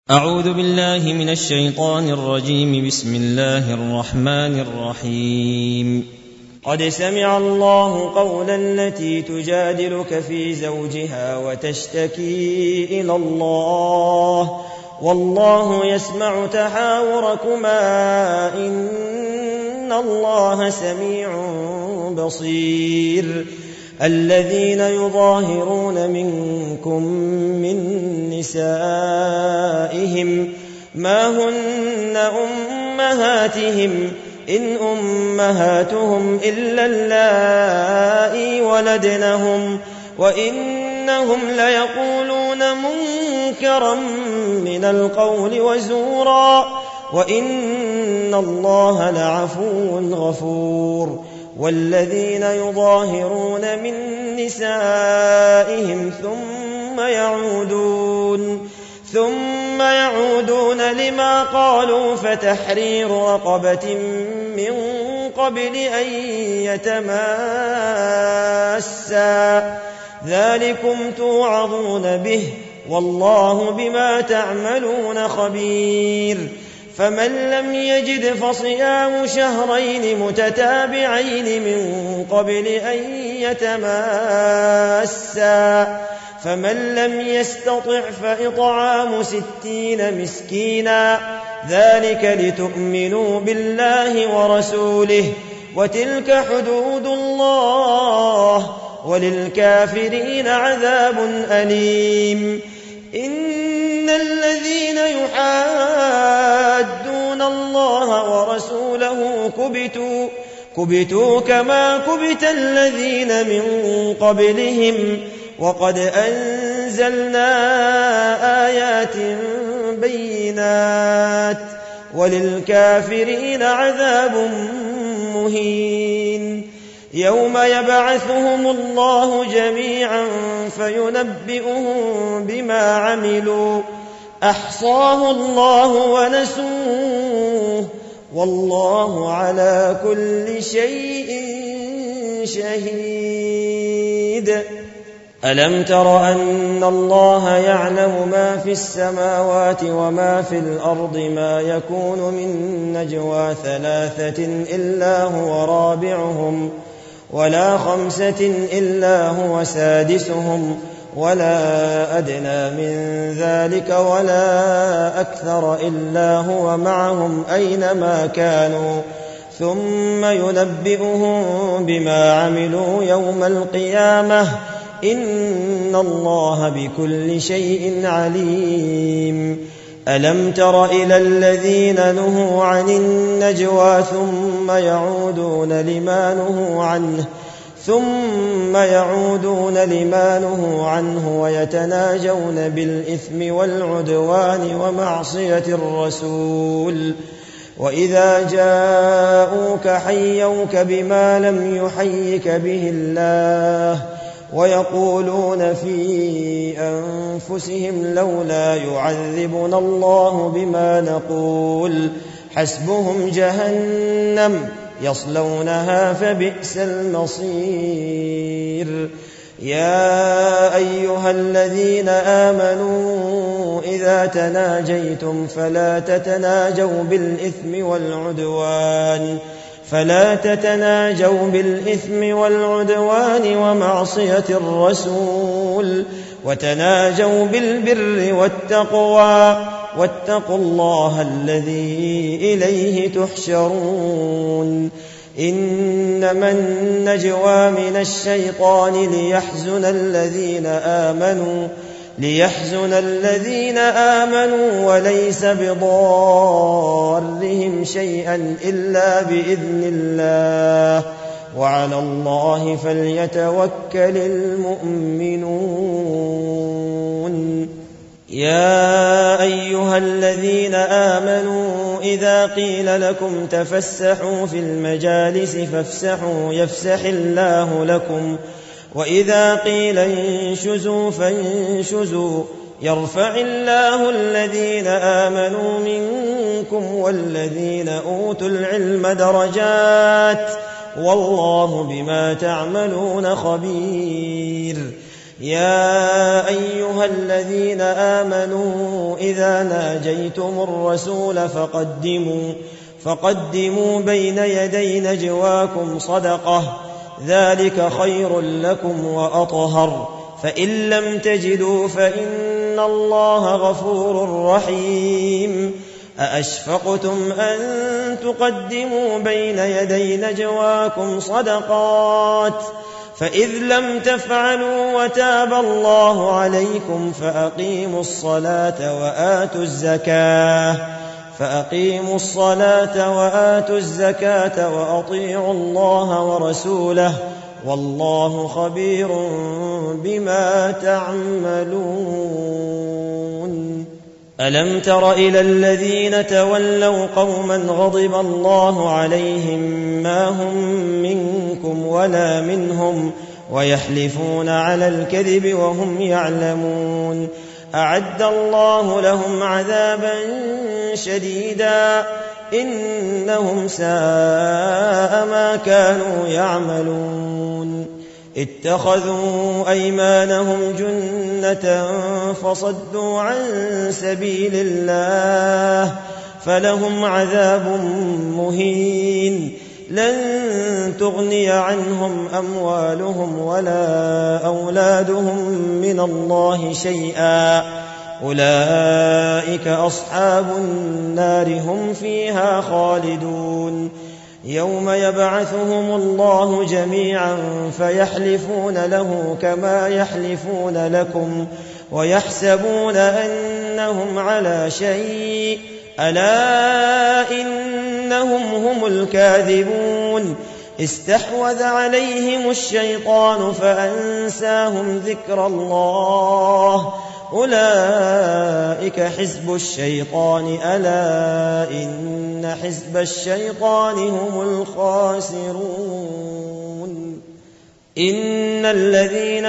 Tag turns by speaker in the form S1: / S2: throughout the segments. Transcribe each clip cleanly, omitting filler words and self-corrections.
S1: أعوذ بالله من الشيطان الرجيم. بسم الله الرحمن الرحيم.
S2: قد سمع الله قول التي تجادلك في زوجها وتشتكي إلى الله والله يسمع تحاوركما إن الله سميع بصير. الذين يظاهرون منكم من نسائهم ما هن أمهاتهم إن أمهاتهم إلا اللائي ولدنهم وإنهم ليقولون منكرا من القول وزورا وإن الله لعفو غفور. والذين يظاهرون من نسائهم ثم يعودون لما قالوا فتحرير رقبة من قبل أن يتماسا ذلكم توعظون به والله بما تعملون خبير. فمن لم يجد فصيام شهرين متتابعين من قبل أن يتماسا فمن لم يستطع فإطعام 60 مسكينا ذلك لتؤمنوا بالله ورسوله وتلك حدود الله وللكافرين عذاب أليم. إن الذين يحادون الله ورسوله كبتوا كما كبت الذين من قبلهم وقد أنزلنا آيات بينات وللكافرين عذاب مهين. يوم يبعثهم الله جميعا فينبئهم بما عملوا أحصاه الله ونسوه والله على كل شيء شهيد. ألم تر أن الله يعلم ما في السماوات وما في الأرض ما يكون من نجوى 3 إلا هو رابعهم ولا 5 إلا هو سادسهم ولا أدنى من ذلك ولا أكثر إلا هو معهم أينما كانوا ثم ينبئهم بما عملوا يوم القيامة إن الله بكل شيء عليم. ألم تر إلى الذين نهوا عن النجوى ثم يعودون لما نهوا عنه ويتناجون بالإثم والعدوان ومعصية الرسول وإذا جاءوك حيوك بما لم يحيك به الله ويقولون في أنفسهم لولا يعذبنا الله بما نقول حسبهم جهنم يصلونها فبئس المصير. يا أيها الذين آمنوا إذا تناجيتم فلا تتناجوا بالإثم والعدوان ومعصية الرسول وتناجوا بالبر والتقوى واتقوا الله الذي إليه تحشرون. إنما النجوى من الشيطان ليحزن الذين آمنوا وليس بضارهم شيئا إلا بإذن الله وعلى الله فليتوكل المؤمنون. يا أيها الذين آمنوا إذا قيل لكم تفسحوا في المجالس فافسحوا يفسح الله لكم وإذا قيل انشزوا فانشزوا يرفع الله الذين آمنوا منكم والذين أوتوا العلم درجات والله بما تعملون خبير. يا أيها الذين آمنوا إذا ناجيتم الرسول فقدموا بين يدي نجواكم صدقة، ذلك خير لكم وأطهر، فإن لم تجدوا فإن الله غفور رحيم. أأشفقتم أن تقدموا بين يدي نجواكم صدقات، فإذ لم تفعلوا وتاب الله عليكم فأقيموا الصلاة وآتوا الزكاة وأطيعوا الله ورسوله، والله خبير بما تعملون. ألم تر إلى الذين تولوا قوما غضب الله عليهم ما هم منكم ولا منهم ويحلفون على الكذب وهم يعلمون، أعد الله لهم عذابا شديدا إنهم ساء ما كانوا يعملون. اتخذوا أيمانهم جنة فصدوا عن سبيل الله فلهم عذاب مهين، لن تغني عنهم أموالهم ولا أولادهم من الله شيئا، أولئك أصحاب النار هم فيها خالدون. يوم يبعثهم الله جميعا فيحلفون له كما يحلفون لكم ويحسبون أنهم على شيء، ألا إنهم هم الكاذبون. استحوذ عليهم الشيطان فأنساهم ذكر الله، أولئك حزب الشيطان، ألا إن حزب الشيطان هم الخاسرون. إن الذين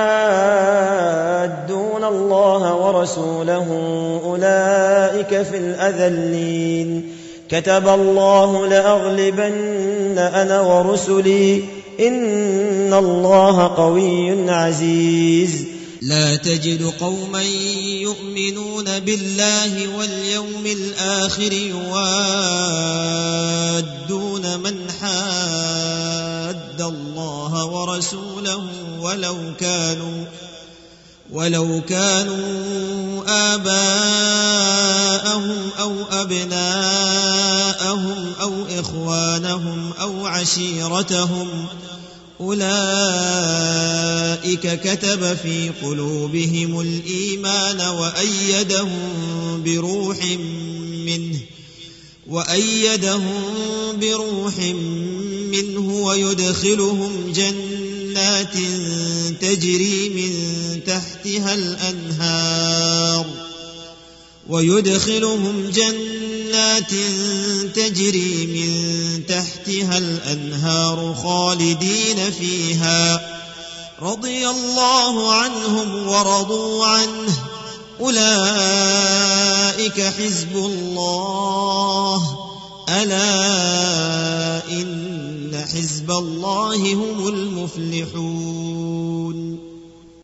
S2: يحادون الله ورسوله أولئك في الأذلين، كتب الله لأغلبن أنا ورسلي إن الله قوي عزيز.
S3: لا تجد قوما يؤمنون بالله واليوم الآخر يوادون من حاد الله ورسوله ولو كانوا آباءهم أو أبناءهم أو إخوانهم أو عشيرتهم، أولئك كتب في قلوبهم الإيمان وأيدهم بروح منه ويدخلهم جنات تجري من تحتها الأنهار خالدين فيها، رضي الله عنهم ورضوا عنه، أولئك حزب الله، ألا إن حزب الله هم المفلحون.